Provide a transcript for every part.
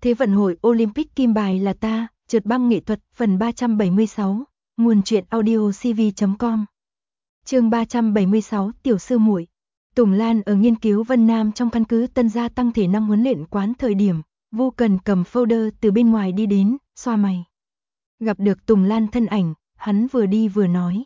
Thế vận hội Olympic kim bài là ta, trượt băng nghệ thuật, phần 376, nguồn truyện audio cv.com. Chương 376, tiểu sư muội. Tùng Lan ở nghiên cứu Vân Nam trong căn cứ Tân gia tăng thể năng huấn luyện quán thời điểm, Vu Cần cầm folder từ bên ngoài đi đến, xoa mày. Gặp được Tùng Lan thân ảnh, hắn vừa đi vừa nói.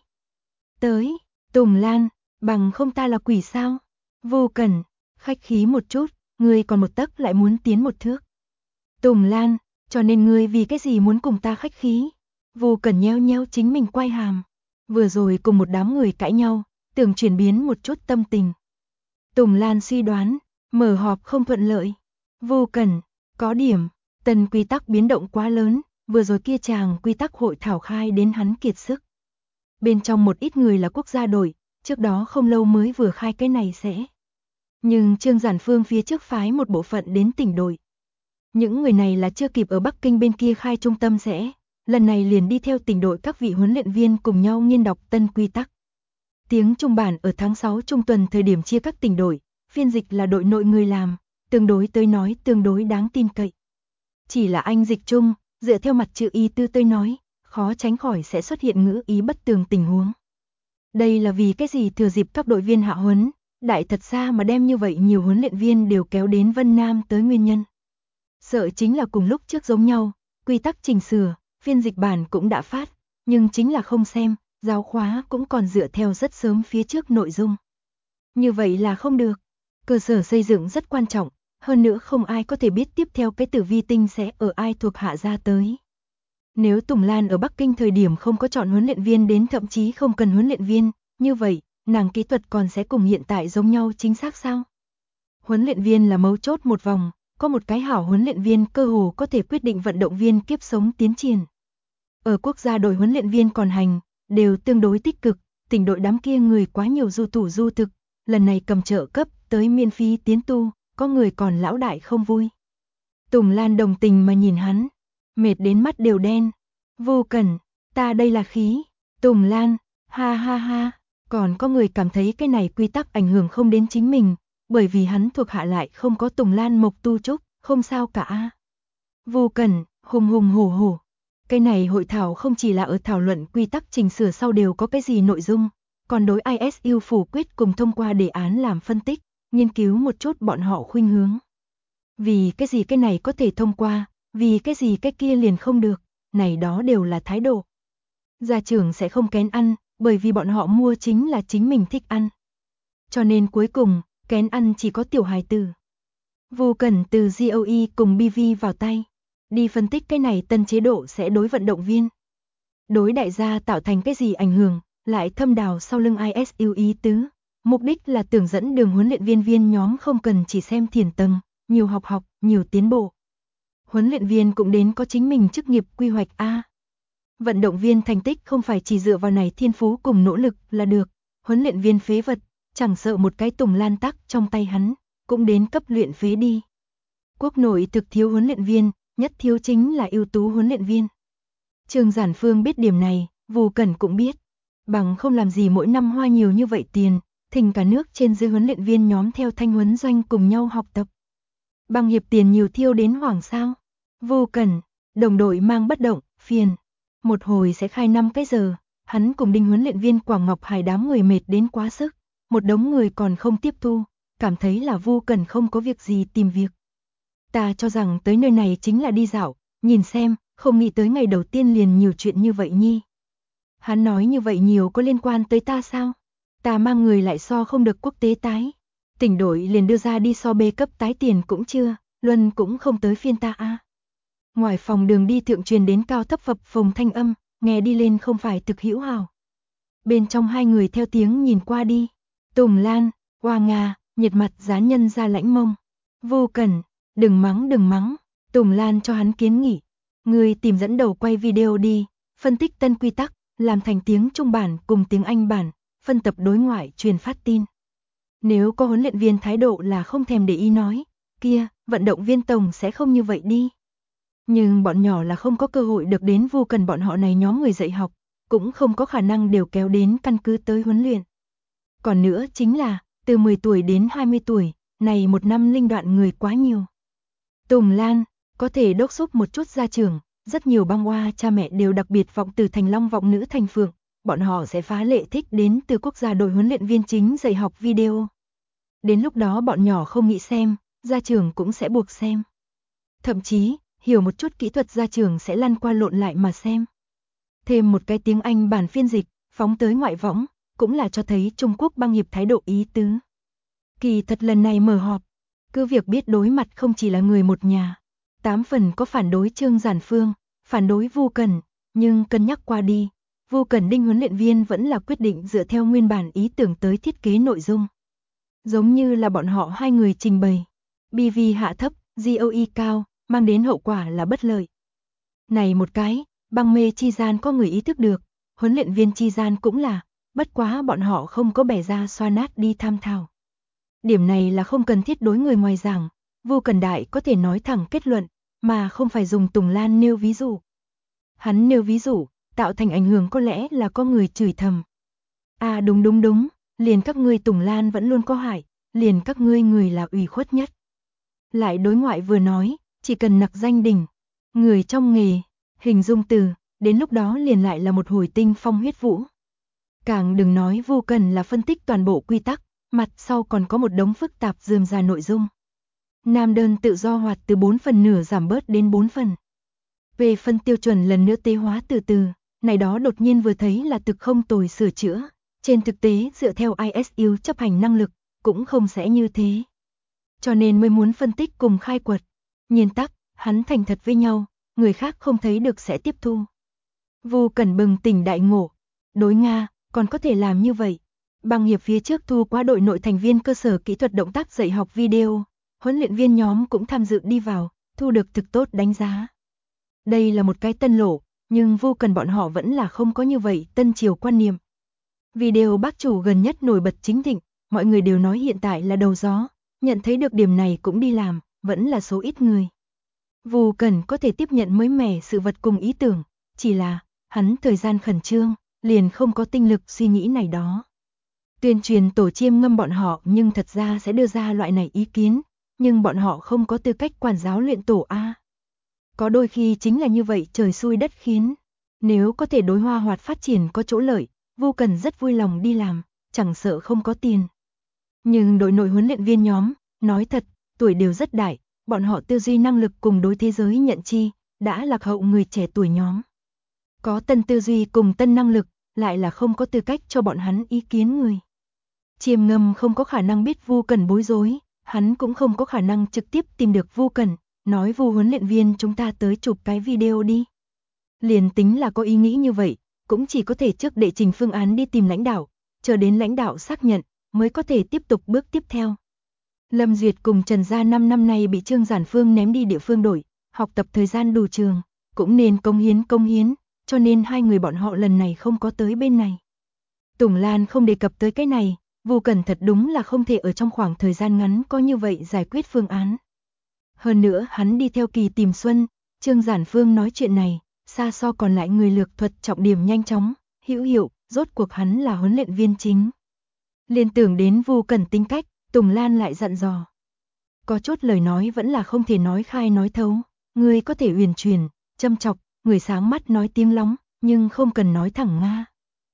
Tới, Tùng Lan, bằng không ta là quỷ sao? Vu Cần, khách khí một chút, ngươi còn một tấc lại muốn tiến một thước. Tùng Lan, cho nên ngươi vì cái gì muốn cùng ta khách khí? Vu Cần nheo nheo chính mình quay hàm. Vừa rồi cùng một đám người cãi nhau, tưởng chuyển biến một chút tâm tình. Tùng Lan suy đoán, mở họp không thuận lợi. Vu Cần, có điểm, tân quy tắc biến động quá lớn, vừa rồi kia chàng quy tắc hội thảo khai đến hắn kiệt sức. Bên trong một ít người là quốc gia đội, trước đó không lâu mới vừa khai cái này sẽ. Nhưng Trương Giản Phương phía trước phái một bộ phận đến tỉnh đội. Những người này là chưa kịp ở Bắc Kinh bên kia khai trung tâm sẽ, lần này liền đi theo tỉnh đội các vị huấn luyện viên cùng nhau nghiên đọc tân quy tắc. Tiếng Trung bản ở tháng 6 trung tuần thời điểm chia các tỉnh đội, phiên dịch là đội nội người làm, tương đối tới nói tương đối đáng tin cậy. Chỉ là anh dịch chung, dựa theo mặt chữ y tư tới nói, khó tránh khỏi sẽ xuất hiện ngữ ý bất tường tình huống. Đây là vì cái gì thừa dịp các đội viên hạ huấn, đại thật xa mà đem như vậy nhiều huấn luyện viên đều kéo đến Vân Nam tới nguyên nhân. Sợ chính là cùng lúc trước giống nhau, quy tắc chỉnh sửa, phiên dịch bản cũng đã phát, nhưng chính là không xem, giáo khóa cũng còn dựa theo rất sớm phía trước nội dung. Như vậy là không được, cơ sở xây dựng rất quan trọng, hơn nữa không ai có thể biết tiếp theo cái tử vi tinh sẽ ở ai thuộc hạ ra tới. Nếu Tùng Lan ở Bắc Kinh thời điểm không có chọn huấn luyện viên đến thậm chí không cần huấn luyện viên, như vậy, nàng kỹ thuật còn sẽ cùng hiện tại giống nhau chính xác sao? Huấn luyện viên là mấu chốt một vòng, có một cái hảo huấn luyện viên cơ hồ có thể quyết định vận động viên kiếp sống tiến triển. Ở quốc gia đội huấn luyện viên còn hành, đều tương đối tích cực, tỉnh đội đám kia người quá nhiều du thủ du thực, lần này cầm trợ cấp tới miễn phí tiến tu, có người còn lão đại không vui. Tùng Lan đồng tình mà nhìn hắn, mệt đến mắt đều đen. Vô Cần, ta đây là khí. Tùng Lan, ha ha ha, còn có người cảm thấy cái này quy tắc ảnh hưởng không đến chính mình, bởi vì hắn thuộc hạ lại không có Tùng Lan Mộc Tu Trúc, không sao cả. Vô Cần, hùng hùng hổ hổ. Cái này hội thảo không chỉ là ở thảo luận quy tắc chỉnh sửa sau đều có cái gì nội dung, còn đối ISU phủ quyết cùng thông qua đề án làm phân tích, nghiên cứu một chút bọn họ khuynh hướng. Vì cái gì cái này có thể thông qua, vì cái gì cái kia liền không được, này đó đều là thái độ. Gia trưởng sẽ không kén ăn, bởi vì bọn họ mua chính là chính mình thích ăn. Cho nên cuối cùng, kén ăn chỉ có tiểu hài tử. Vô Cần từ GOE cùng BV vào tay, đi phân tích cái này tân chế độ sẽ đối vận động viên. Đối đại gia tạo thành cái gì ảnh hưởng, lại thâm đào sau lưng ISU ý tứ. Mục đích là tưởng dẫn đường huấn luyện viên nhóm không cần chỉ xem thiền tầng, nhiều học, nhiều tiến bộ. Huấn luyện viên cũng đến có chính mình chức nghiệp quy hoạch A. Vận động viên thành tích không phải chỉ dựa vào này thiên phú cùng nỗ lực là được, huấn luyện viên phế vật, chẳng sợ một cái Tùng Lan tắc trong tay hắn, cũng đến cấp luyện phế đi. Quốc nội thực thiếu huấn luyện viên, nhất thiếu chính là ưu tú huấn luyện viên. Trương Giản Phương biết điểm này, Vu Cần cũng biết, bằng không làm gì mỗi năm hoa nhiều như vậy tiền, thỉnh cả nước trên dưới huấn luyện viên nhóm theo thanh huấn doanh cùng nhau học tập. Bằng hiệp tiền nhiều thiêu đến hoảng sao? Vu Cần, đồng đội mang bất động, phiền. Một hồi sẽ khai 5 cái giờ, hắn cùng Đinh huấn luyện viên Quảng Ngọc Hải đám người mệt đến quá sức, một đống người còn không tiếp thu, cảm thấy là Vu Cần không có việc gì tìm việc. Ta cho rằng tới nơi này chính là đi dạo, nhìn xem, không nghĩ tới ngày đầu tiên liền nhiều chuyện như vậy nhi. Hắn nói như vậy nhiều có liên quan tới ta sao? Ta mang người lại so không được quốc tế tái. Tỉnh đội liền đưa ra đi so B cấp tái tiền cũng chưa, luân cũng không tới phiên ta a. Ngoài phòng đường đi thượng truyền đến cao thấp phập phồng thanh âm, nghe đi lên không phải thực hữu hào. Bên trong hai người theo tiếng nhìn qua đi. Tùng Lan, Hoa Nga, nhiệt mặt dán nhân ra lãnh mông. Vô Cần, đừng mắng. Tùng Lan cho hắn kiến nghị. Người tìm dẫn đầu quay video đi, phân tích tân quy tắc, làm thành tiếng Trung bản cùng tiếng Anh bản, phân tập đối ngoại truyền phát tin. Nếu có huấn luyện viên thái độ là không thèm để ý nói, kia, vận động viên tổng sẽ không như vậy đi. Nhưng bọn nhỏ là không có cơ hội được đến Vu Cần bọn họ này nhóm người dạy học, cũng không có khả năng đều kéo đến căn cứ tới huấn luyện. Còn nữa chính là, từ 10 tuổi đến 20 tuổi, này một năm linh đoạn người quá nhiều. Tùng Lan, Có thể đốc thúc một chút ra trường, rất nhiều băng hoa cha mẹ đều đặc biệt vọng từ thành long vọng nữ thành phượng, bọn họ sẽ phá lệ thích đến từ quốc gia đội huấn luyện viên chính dạy học video. Đến lúc đó bọn nhỏ không nghĩ xem, ra trường cũng sẽ buộc xem. Thậm chí, hiểu một chút kỹ thuật ra trường sẽ lăn qua lộn lại mà xem. Thêm một cái tiếng Anh bản phiên dịch, phóng tới ngoại võng, cũng là cho thấy Trung Quốc băng hiệp thái độ ý tứ. Kỳ thật lần này mở họp, cứ việc biết đối mặt không chỉ là người một nhà. 8 phần có phản đối Trương Giản Phương, phản đối Vu Cẩn, nhưng cân nhắc qua đi, Vu Cẩn Đinh huấn luyện viên vẫn là quyết định dựa theo nguyên bản ý tưởng tới thiết kế nội dung. Giống như là bọn họ hai người trình bày, BV hạ thấp, GOE cao, mang đến hậu quả là bất lợi. Này một cái, băng mê chi gian có người ý thức được, huấn luyện viên chi gian cũng là, bất quá bọn họ không có bẻ ra xoa nát đi tham thảo. Điểm này là không cần thiết đối người ngoài giảng, Vu Cẩn Đại có thể nói thẳng kết luận, mà không phải dùng Tùng Lan nêu ví dụ. Hắn nêu ví dụ, tạo thành ảnh hưởng có lẽ là có người chửi thầm. À đúng, liền các ngươi Tùng Lan vẫn luôn có hại, liền các ngươi người là ủy khuất nhất. Lại đối ngoại vừa nói, chỉ cần nặc danh đỉnh, người trong nghề, hình dung từ, đến lúc đó liền lại là một hồi tinh phong huyết vũ. Càng đừng nói Vu Cẩn là phân tích toàn bộ quy tắc, mặt sau còn có một đống phức tạp rườm rà nội dung. Nam đơn tự do hoạt từ 4 phần nửa giảm bớt đến 4 phần. Về phân tiêu chuẩn lần nữa tế hóa từ từ, này đó đột nhiên vừa thấy là thực không tồi sửa chữa. Trên thực tế dựa theo ISU chấp hành năng lực, cũng không sẽ như thế. Cho nên mới muốn phân tích cùng khai quật. Nhiên tắc, hắn thành thật với nhau, người khác không thấy được sẽ tiếp thu. Vu Cẩn bừng tỉnh đại ngộ. Đối Nga, còn có thể làm như vậy. Băng hiệp phía trước thu qua đội nội thành viên cơ sở kỹ thuật động tác dạy học video. Huấn luyện viên nhóm cũng tham dự đi vào, thu được thực tốt đánh giá. Đây là một cái tân lộ, nhưng Vu Cẩn bọn họ vẫn là không có như vậy tân triều quan niệm. Video bác chủ gần nhất nổi bật chính thịnh, mọi người đều nói hiện tại là đầu gió, nhận thấy được điểm này cũng đi làm, vẫn là số ít người. Vu Cẩn có thể tiếp nhận mới mẻ sự vật cùng ý tưởng, chỉ là, hắn thời gian khẩn trương, liền không có tinh lực suy nghĩ này đó. Tuyên truyền tổ chiêm ngâm bọn họ nhưng thật ra sẽ đưa ra loại này ý kiến, nhưng bọn họ không có tư cách quản giáo luyện tổ A. Có đôi khi chính là như vậy trời xui đất khiến. Nếu có thể đối hoa hoạt phát triển có chỗ lợi, Vu Cẩn rất vui lòng đi làm, chẳng sợ không có tiền. Nhưng đội nội huấn luyện viên nhóm, nói thật, tuổi đều rất đại, bọn họ tư duy năng lực cùng đối thế giới nhận chi, đã lạc hậu người trẻ tuổi nhóm. Có tân tư duy cùng tân năng lực, lại là không có tư cách cho bọn hắn ý kiến người. Chiêm Ngâm không có khả năng biết Vu Cẩn bối rối, hắn cũng không có khả năng trực tiếp tìm được Vu Cẩn, nói Vu huấn luyện viên chúng ta tới chụp cái video đi. Liền tính là có ý nghĩ như vậy, cũng chỉ có thể trước đệ trình phương án đi tìm lãnh đạo, chờ đến lãnh đạo xác nhận, mới có thể tiếp tục bước tiếp theo. Lâm Duyệt cùng Trần Gia 5 năm nay bị Trương Giản Phương ném đi địa phương đổi, học tập thời gian đủ trường, cũng nên công hiến, cho nên hai người bọn họ lần này không có tới bên này. Tùng Lan không đề cập tới cái này, Vu Cẩn thật đúng là không thể ở trong khoảng thời gian ngắn có như vậy giải quyết phương án. Hơn nữa hắn đi theo Kỳ tìm Xuân, Trương Giản Phương nói chuyện này, xa so còn lại người lược thuật trọng điểm nhanh chóng, hữu hiệu, rốt cuộc hắn là huấn luyện viên chính. Liên tưởng đến Vu Cẩn tính cách, Tùng Lan lại dặn dò. Có chút lời nói vẫn là không thể nói khai nói thấu, người có thể huyền truyền, châm chọc, người sáng mắt nói tiếng lóng, nhưng không cần nói thẳng Nga.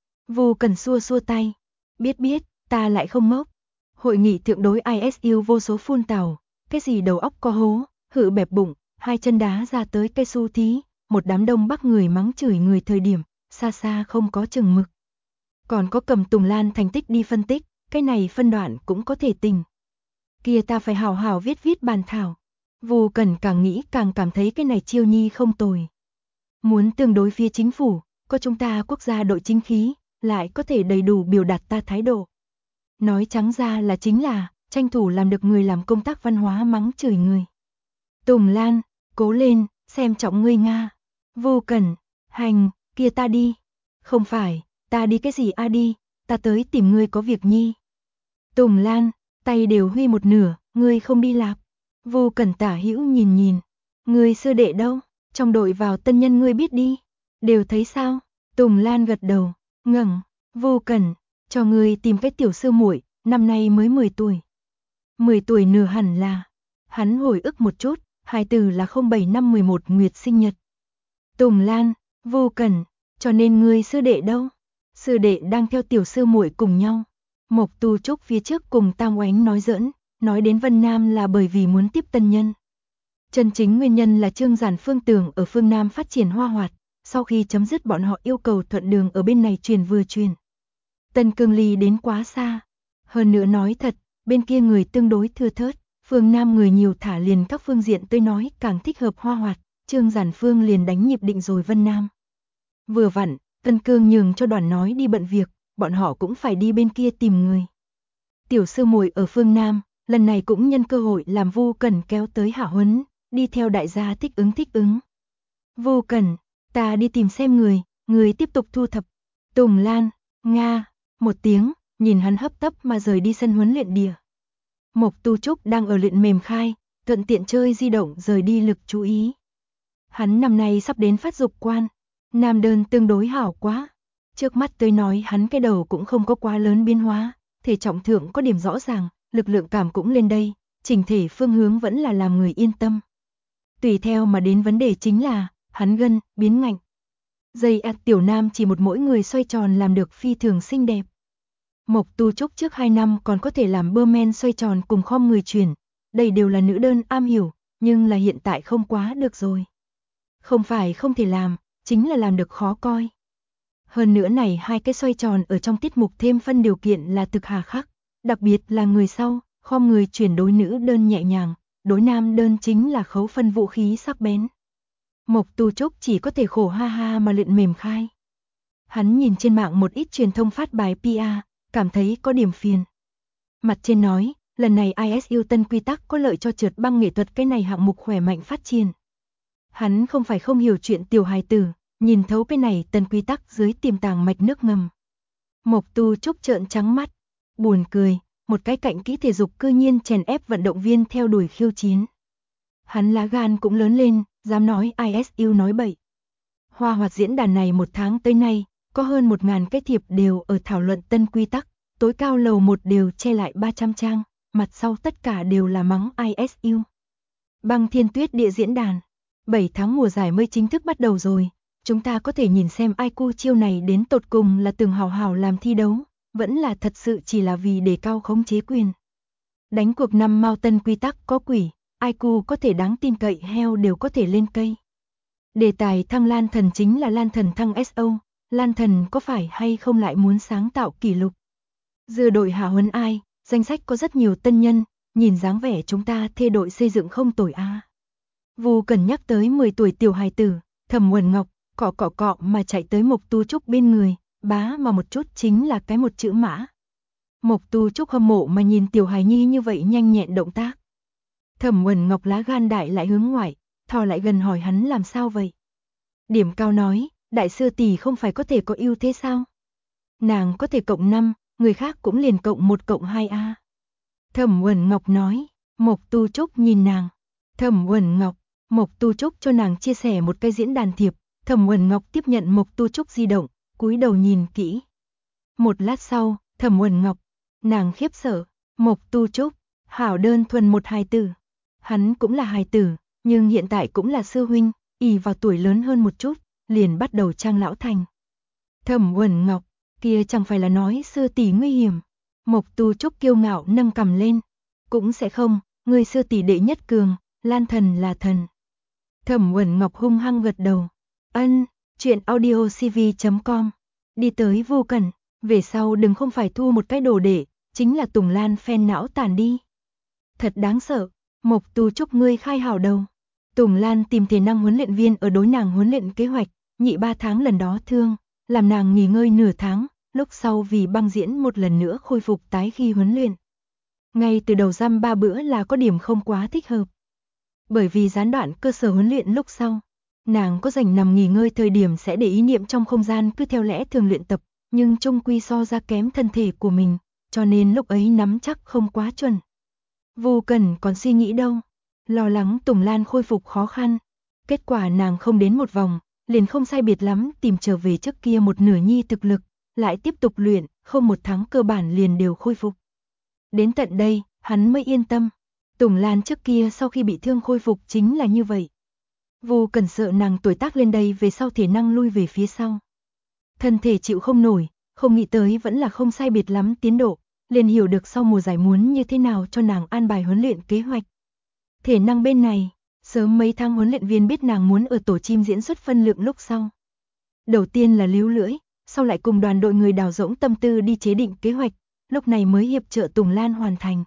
Vu Cẩn xua xua tay, biết, ta lại không ngốc. Hội nghị thượng đối ISU vô số phun tào, cái gì đầu óc có hố, hự bẹp bụng, hai chân đá ra tới cây su thí, một đám đông bắc người mắng chửi người thời điểm, xa xa không có chừng mực. Còn có cầm Tùng Lan thành tích đi phân tích, cái này phân đoạn cũng có thể tình. Kia ta phải hào hào viết bàn thảo. Vu Cẩn càng nghĩ càng cảm thấy cái này chiêu nhi không tồi. Muốn tương đối phía chính phủ, có chúng ta quốc gia đội chính khí, lại có thể đầy đủ biểu đạt ta thái độ. Nói trắng ra là chính là, tranh thủ làm được người làm công tác văn hóa mắng chửi người. Tùng Lan, cố lên, xem trọng ngươi Nga. Vu Cẩn, hành, kia ta đi. Không phải, ta đi cái gì a đi, ta tới tìm ngươi có việc nhi. Tùng Lan, tay đều huy một nửa, ngươi không đi lạp. Vu Cẩn tả hữu nhìn, ngươi sư đệ đâu, trong đội vào tân nhân ngươi biết đi, đều thấy sao? Tùng Lan gật đầu, ngẩng, Vu Cẩn, cho ngươi tìm cái tiểu sư muội, năm nay mới 10 tuổi. 10 tuổi nửa hẳn là, hắn hồi ức một chút, Hài tử là 07 năm 11 Nguyệt sinh nhật. Tùng Lan, Vô Cẩn, cho nên ngươi sư đệ đâu? Sư đệ đang theo tiểu sư muội cùng nhau. Mộc Tu Trúc phía trước cùng Tam Oánh nói giỡn, nói đến Vân Nam là bởi vì muốn tiếp tân nhân. Chân chính nguyên nhân là Trương Giản Phương tưởng ở phương Nam phát triển hoa hoạt, sau khi chấm dứt bọn họ yêu cầu thuận đường ở bên này truyền vừa truyền. Tân Cương ly đến quá xa. Hơn nữa nói thật, bên kia người tương đối thưa thớt, phương Nam người nhiều thả liền các phương diện tôi nói càng thích hợp hoa hoạt, Trương Giản Phương liền đánh nhịp định rồi Vân Nam. Vừa vặn, Tân Cương nhường cho đoàn nói đi bận việc, bọn họ cũng phải đi bên kia tìm người. Tiểu sư muội ở phương Nam, lần này cũng nhân cơ hội làm Vô Cẩn kéo tới hạ huấn, đi theo đại gia thích ứng. Vô Cẩn, ta đi tìm xem người tiếp tục thu thập. Tùng Lan, Nga, một tiếng, nhìn hắn hấp tấp mà rời đi sân huấn luyện địa. Mộc Tu Trúc đang ở luyện mềm khai, thuận tiện chơi di động rời đi lực chú ý. Hắn năm nay sắp đến phát dục quan, nam đơn tương đối hảo quá. Trước mắt tôi nói hắn cái đầu cũng không có quá lớn biến hóa, thể trọng thượng có điểm rõ ràng, lực lượng cảm cũng lên đây, chỉnh thể phương hướng vẫn là làm người yên tâm. Tùy theo mà đến vấn đề chính là, hắn gân, biến ngạnh. Dây tiểu nam chỉ một mỗi người xoay tròn làm được phi thường xinh đẹp. Mộc Tu Trúc trước 2 năm còn có thể làm bơ men xoay tròn cùng khom người chuyển, đây đều là nữ đơn am hiểu, nhưng là hiện tại không quá được rồi. Không phải không thể làm, chính là làm được khó coi. Hơn nữa này hai cái xoay tròn ở trong tiết mục thêm phân điều kiện là thực hà khắc, đặc biệt là người sau, khom người chuyển đối nữ đơn nhẹ nhàng, đối nam đơn chính là khấu phân vũ khí sắc bén. Mộc Tu Trúc chỉ có thể khổ ha ha mà luyện mềm khai. Hắn nhìn trên mạng một ít truyền thông phát bài PR, cảm thấy có điểm phiền. Mặt trên nói, lần này ISU tân quy tắc có lợi cho trượt băng nghệ thuật cái này hạng mục khỏe mạnh phát triển. Hắn không phải không hiểu chuyện tiểu hài tử, nhìn thấu cái này tân quy tắc dưới tiềm tàng mạch nước ngầm. Mộc Tu Trúc trợn trắng mắt, buồn cười, một cái cạnh kỹ thể dục cư nhiên chèn ép vận động viên theo đuổi khiêu chiến. Hắn lá gan cũng lớn lên, dám nói ISU nói bậy. Hoa hoạt diễn đàn này một tháng tới nay, có hơn 1000 cái thiệp đều ở thảo luận tân quy tắc, tối cao lầu 1 đều che lại 300 trang, mặt sau tất cả đều là mắng ISU. Băng Thiên Tuyết địa diễn đàn, 7 tháng mùa giải mới chính thức bắt đầu rồi, chúng ta có thể nhìn xem IQ chiêu này đến tột cùng là từng hào hào làm thi đấu, vẫn là thật sự chỉ là vì đề cao khống chế quyền. Đánh cuộc năm mao tân quy tắc có quỷ, IQ có thể đáng tin cậy heo đều có thể lên cây. Đề tài thăng Lan Thần chính là Lan Thần thăng SO, Lan Thần có phải hay không lại muốn sáng tạo kỷ lục. Dưa đội hạ huấn ai, danh sách có rất nhiều tân nhân, nhìn dáng vẻ chúng ta thê đội xây dựng không tồi a. Vô Cẩn nhắc tới 10 tuổi tiểu hài tử, Thẩm Uẩn Ngọc, cọ mà chạy tới Mộc Tu Trúc bên người, bá mà một chút chính là cái một chữ mã. Mộc Tu Trúc hâm mộ mà nhìn tiểu hài nhi như vậy nhanh nhẹn động tác. Thẩm Uẩn Ngọc lá gan đại lại hướng ngoại, thò lại gần hỏi hắn làm sao vậy. Điểm cao nói, đại sư tỷ không phải có thể có ưu thế sao? Nàng có thể cộng 5, người khác cũng liền cộng 1 cộng 2a. Thẩm Uẩn Ngọc nói, Mộc Tu Trúc nhìn nàng. Thẩm Uẩn Ngọc, Mộc Tu Trúc cho nàng chia sẻ một cái diễn đàn thiệp, Thẩm Uẩn Ngọc tiếp nhận Mộc Tu Trúc di động, cúi đầu nhìn kỹ. Một lát sau, Thẩm Uẩn Ngọc, nàng khiếp sợ, Mộc Tu Trúc, hảo đơn thuần một hài tử. Hắn cũng là hài tử, nhưng hiện tại cũng là sư huynh, ỷ vào tuổi lớn hơn một chút, liền bắt đầu trang lão thành. Thẩm Uẩn Ngọc, kia chẳng phải là nói sư tỷ nguy hiểm. Mộc Tu Trúc kiêu ngạo nâng cầm lên, cũng sẽ không, người sư tỷ đệ nhất cường, Lan Thần là thần. Thẩm Uẩn Ngọc hung hăng gật đầu. Ân, chuyện audiocv.com. Đi tới Vô Cẩn, về sau đừng không phải thu một cái đồ để, chính là Tùng Lan phen não tàn đi. Thật đáng sợ, Mộc Tu Trúc ngươi khai hảo đầu. Tùng Lan tìm thể năng huấn luyện viên ở đối nàng huấn luyện kế hoạch, nhị 3 tháng lần đó thương, làm nàng nghỉ ngơi nửa tháng, lúc sau vì băng diễn một lần nữa khôi phục tái khi huấn luyện. Ngay từ đầu giam 3 bữa là có điểm không quá thích hợp. Bởi vì gián đoạn cơ sở huấn luyện lúc sau, nàng có dành nằm nghỉ ngơi thời điểm sẽ để ý niệm trong không gian cứ theo lẽ thường luyện tập, nhưng chung quy so ra kém thân thể của mình, cho nên lúc ấy nắm chắc không quá chuẩn. Vô Cẩn còn suy nghĩ đâu, lo lắng Tùng Lan khôi phục khó khăn. Kết quả nàng không đến một vòng, liền không sai biệt lắm tìm trở về trước kia một nửa nhi thực lực, lại tiếp tục luyện, không 1 tháng cơ bản liền đều khôi phục. Đến tận đây, hắn mới yên tâm. Tùng Lan trước kia sau khi bị thương khôi phục chính là như vậy. Vu Cần sợ nàng tuổi tác lên đây về sau thể năng lui về phía sau. Thân thể chịu không nổi, không nghĩ tới vẫn là không sai biệt lắm tiến độ, liền hiểu được sau mùa giải muốn như thế nào cho nàng an bài huấn luyện kế hoạch. Thể năng bên này, sớm mấy tháng huấn luyện viên biết nàng muốn ở tổ chim diễn xuất phân lượng lúc sau. Đầu tiên là líu lưỡi, sau lại cùng đoàn đội người đào rỗng tâm tư đi chế định kế hoạch, lúc này mới hiệp trợ Tùng Lan hoàn thành.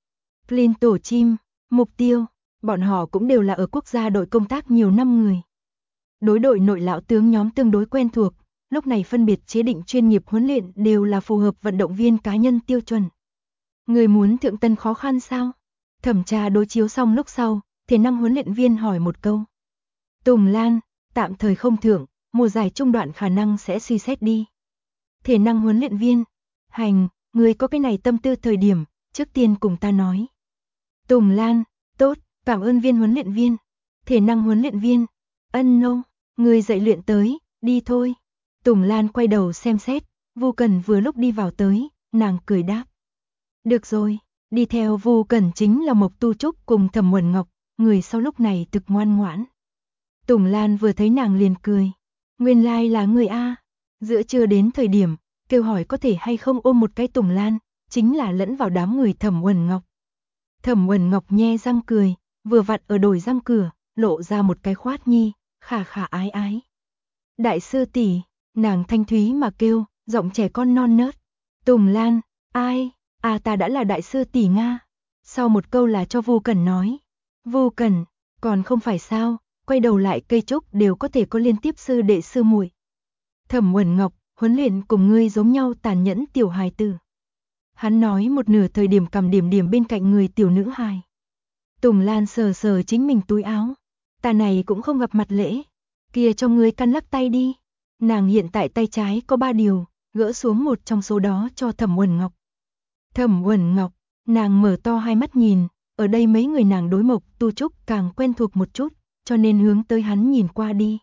Clean tổ chim, mục tiêu, bọn họ cũng đều là ở quốc gia đội công tác nhiều năm người. Đối đội nội lão tướng nhóm tương đối quen thuộc, lúc này phân biệt chế định chuyên nghiệp huấn luyện đều là phù hợp vận động viên cá nhân tiêu chuẩn. Người muốn thượng tân khó khăn sao? Thẩm tra đối chiếu xong lúc sau, thể năng huấn luyện viên hỏi một câu. Tùng Lan, tạm thời không thưởng, mùa giải trung đoạn khả năng sẽ suy xét đi. Thể năng huấn luyện viên, hành, người có cái này tâm tư thời điểm, trước tiên cùng ta nói. Tùng Lan, tốt, cảm ơn viên huấn luyện viên. Thể năng huấn luyện viên, ân nô, người dạy luyện tới, đi thôi. Tùng Lan quay đầu xem xét, Vu Cần vừa lúc đi vào tới, nàng cười đáp. Được rồi, đi theo Vu Cần chính là Mộc Tu Trúc cùng Thẩm Uẩn Ngọc, người sau lúc này thực ngoan ngoãn. Tùng Lan vừa thấy nàng liền cười. Nguyên lai là người A. Giữa trưa đến thời điểm, kêu hỏi có thể hay không ôm một cái Tùng Lan, chính là lẫn vào đám người Thẩm Uẩn Ngọc. Thẩm Uẩn Ngọc nhe răng cười, vừa vặn ở đồi răng cửa, lộ ra một cái khoát nhi, khả khả ái ái. Đại sư tỷ, nàng thanh thúy mà kêu, giọng trẻ con non nớt. Tùng Lan, ai, ta đã là đại sư tỷ Nga. Sau một câu là cho Vu Cần nói. Vu Cần, còn không phải sao, quay đầu lại cây trúc đều có thể có liên tiếp sư đệ sư muội. Thẩm Uẩn Ngọc, huấn luyện cùng ngươi giống nhau tàn nhẫn tiểu hài tử. Hắn nói một nửa thời điểm cầm điểm điểm bên cạnh người tiểu nữ hài. Tùng Lan sờ sờ chính mình túi áo. Ta này cũng không gặp mặt lễ. Kia cho ngươi căn lắc tay đi. Nàng hiện tại tay trái có 3 điều, gỡ xuống một trong số đó cho Thẩm Uẩn Ngọc. Thẩm Uẩn Ngọc, nàng mở to hai mắt nhìn, ở đây mấy người nàng đối Mộc Tu Trúc càng quen thuộc một chút, cho nên hướng tới hắn nhìn qua đi.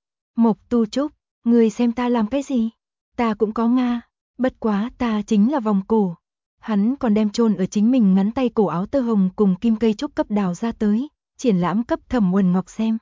Mộc Tu Trúc, ngươi xem ta làm cái gì? Ta cũng có Nga, bất quá ta chính là vòng cổ. Hắn còn đem chôn ở chính mình ngắn tay cổ áo tơ hồng cùng kim cây trúc cấp đào ra tới, triển lãm cấp Thẩm Uẩn Ngọc xem.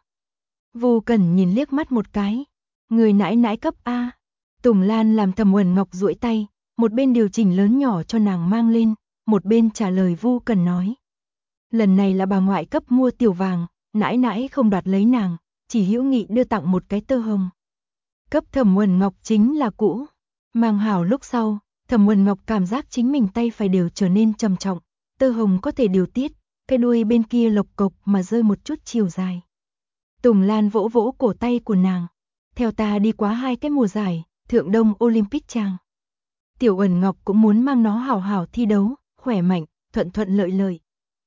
Vu Cần nhìn liếc mắt một cái, người nãi nãi cấp A. Tùng Lan làm Thẩm Uẩn Ngọc duỗi tay, một bên điều chỉnh lớn nhỏ cho nàng mang lên, một bên trả lời Vu Cần nói. Lần này là bà ngoại cấp mua tiểu vàng, nãi nãi không đoạt lấy nàng, chỉ hữu nghị đưa tặng một cái tơ hồng. Cấp Thẩm Uẩn Ngọc chính là cũ. Mang hảo lúc sau, Thẩm Uẩn Ngọc cảm giác chính mình tay phải đều trở nên trầm trọng, tơ hồng có thể điều tiết, cái đuôi bên kia lộc cộc mà rơi một chút chiều dài. Tùng Lan vỗ vỗ cổ tay của nàng. Theo ta đi quá 2 cái mùa giải, thượng đông Olympic chàng. Tiểu Uẩn Ngọc cũng muốn mang nó hảo hảo thi đấu, khỏe mạnh, thuận thuận lợi lợi.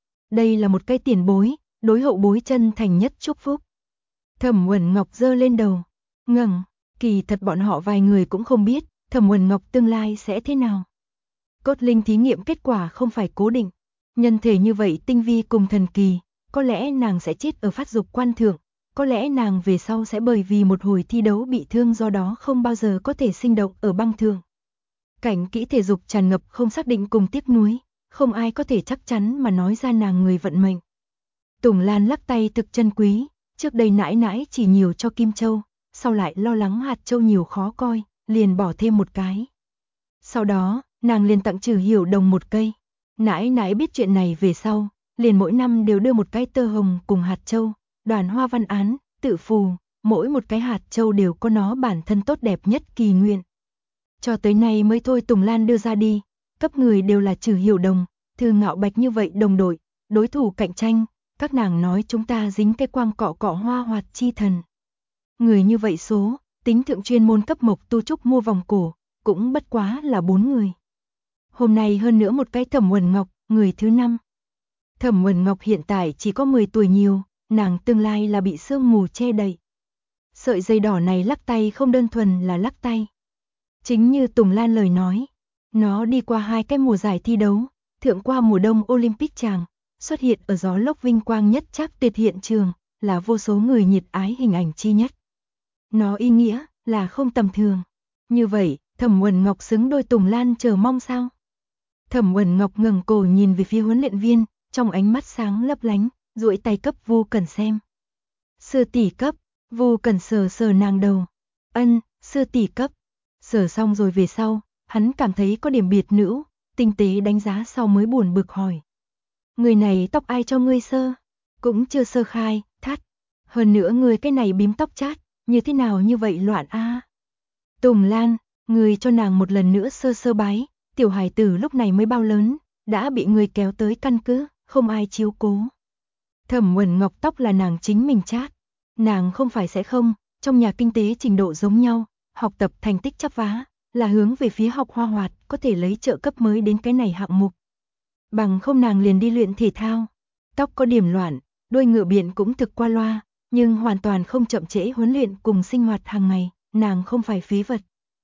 Đây là một cái tiền bối, đối hậu bối chân thành nhất chúc phúc. Thẩm Uẩn Ngọc giơ lên đầu, ngẩng, kỳ thật bọn họ vài người cũng không biết, Thẩm Uẩn Ngọc tương lai sẽ thế nào. Cốt linh thí nghiệm kết quả không phải cố định, nhân thể như vậy tinh vi cùng thần kỳ, có lẽ nàng sẽ chết ở phát dục quan thượng, có lẽ nàng về sau sẽ bởi vì một hồi thi đấu bị thương do đó không bao giờ có thể sinh động ở băng thượng. Cảnh kỹ thể dục tràn ngập không xác định cùng tiếc nuối, không ai có thể chắc chắn mà nói ra nàng người vận mệnh. Tùng Lan lắc tay thực chân quý, trước đây nãi nãi chỉ nhiều cho Kim Châu, sau lại lo lắng hạt châu nhiều khó coi, liền bỏ thêm một cái. Sau đó, nàng liền tặng Trừ Hiểu Đồng một cây. Nãi nãi biết chuyện này về sau, liền mỗi năm đều đưa một cái tơ hồng cùng hạt châu, đoàn hoa văn án, tự phù, mỗi một cái hạt châu đều có nó bản thân tốt đẹp nhất kỳ nguyện. Cho tới nay mới thôi Tùng Lan đưa ra đi, cấp người đều là Trừ Hiểu Đồng, Thư Ngạo Bạch như vậy đồng đội, đối thủ cạnh tranh, các nàng nói chúng ta dính cái quang cọ cọ hoa hoạt chi thần. Người như vậy số, tính thượng chuyên môn cấp Mộc Tu Trúc mua vòng cổ, cũng bất quá là 4 người. Hôm nay hơn nữa một cái Thẩm Uẩn Ngọc, người thứ 5. Thẩm Uẩn Ngọc hiện tại chỉ có 10 tuổi nhiều, nàng tương lai là bị sương mù che đậy. Sợi dây đỏ này lắc tay không đơn thuần là lắc tay. Chính như Tùng Lan lời nói, nó đi qua 2 cái mùa giải thi đấu, thượng qua mùa đông Olympic chàng, xuất hiện ở gió lốc vinh quang nhất chắc tuyệt hiện trường, là vô số người nhiệt ái hình ảnh chi nhất. Nó ý nghĩa là không tầm thường. Như vậy, Thẩm Uẩn Ngọc xứng đôi Tùng Lan chờ mong sao? Thẩm Uẩn Ngọc ngẩng cổ nhìn về phía huấn luyện viên, trong ánh mắt sáng lấp lánh, duỗi tay cấp Vu Cẩn xem. Sư tỷ cấp, Vu Cẩn sờ sờ nàng đầu. Ân, sư tỷ cấp. Sờ xong rồi về sau, hắn cảm thấy có điểm biệt nữ, tinh tế đánh giá sau mới buồn bực hỏi. Người này tóc ai cho ngươi sơ? Cũng chưa sơ khai, thắt. Hơn nữa người cái này bím tóc chát, như thế nào như vậy loạn a? Tùng Lan, người cho nàng một lần nữa sơ sơ bái, tiểu hài tử lúc này mới bao lớn, đã bị người kéo tới căn cứ, không ai chiếu cố. Thẩm Uẩn Ngọc tóc là nàng chính mình chát. Nàng không phải sẽ không, trong nhà kinh tế trình độ giống nhau, học tập thành tích chắp vá, là hướng về phía học hoa hoạt, có thể lấy trợ cấp mới đến cái này hạng mục. Bằng không nàng liền đi luyện thể thao. Tóc có điểm loạn, đuôi ngựa biện cũng thực qua loa, nhưng hoàn toàn không chậm trễ huấn luyện cùng sinh hoạt hàng ngày, nàng không phải phí vật.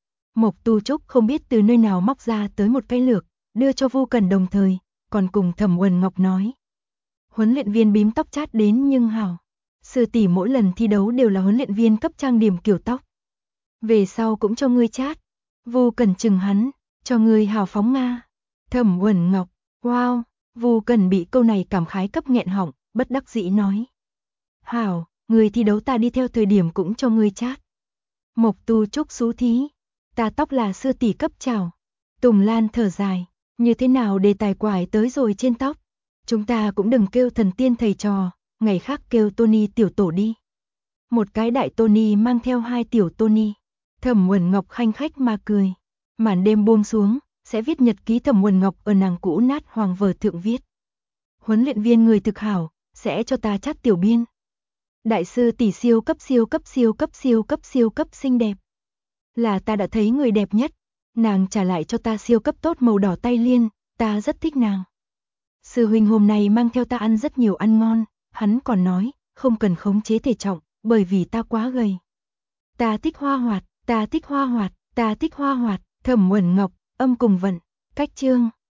Mộc Tu Trúc không biết từ nơi nào móc ra tới một cái lược, đưa cho Vu Cẩn đồng thời, còn cùng Thẩm Uẩn Ngọc nói. Huấn luyện viên bím tóc chát đến nhưng hảo. Sư tỷ mỗi lần thi đấu đều là huấn luyện viên cấp trang điểm kiểu tóc. Về sau cũng cho ngươi chát. Vu Cẩn chừng hắn, cho ngươi hào phóng Nga. Thẩm Uẩn Ngọc, wow, Vu Cẩn bị câu này cảm khái cấp nghẹn họng, bất đắc dĩ nói. Hảo, người thi đấu ta đi theo thời điểm cũng cho ngươi chát. Mộc Tu Trúc xú thí, ta tóc là sư tỷ cấp chào. Tùng Lan thở dài, như thế nào đề tài quải tới rồi trên tóc. Chúng ta cũng đừng kêu thần tiên thầy trò, ngày khác kêu Tony tiểu tổ đi. Một cái đại Tony mang theo hai tiểu Tony. Thẩm Uẩn Ngọc khanh khách mà cười. Màn đêm buông xuống, sẽ viết nhật ký Thẩm Uẩn Ngọc ở nàng cũ nát hoàng vở thượng viết. Huấn luyện viên người thực hảo, sẽ cho ta chát tiểu biên. Đại sư tỷ siêu cấp siêu cấp siêu cấp siêu cấp siêu cấp xinh đẹp. Là ta đã thấy người đẹp nhất. Nàng trả lại cho ta siêu cấp tốt màu đỏ tay liên, ta rất thích nàng. Sư huynh hôm nay mang theo ta ăn rất nhiều ăn ngon, hắn còn nói, không cần khống chế thể trọng, bởi vì ta quá gầy. Ta thích hoa hoạt, ta thích hoa hoạt, ta thích hoa hoạt, Thẩm Uẩn Ngọc, âm cùng vận, cách chương.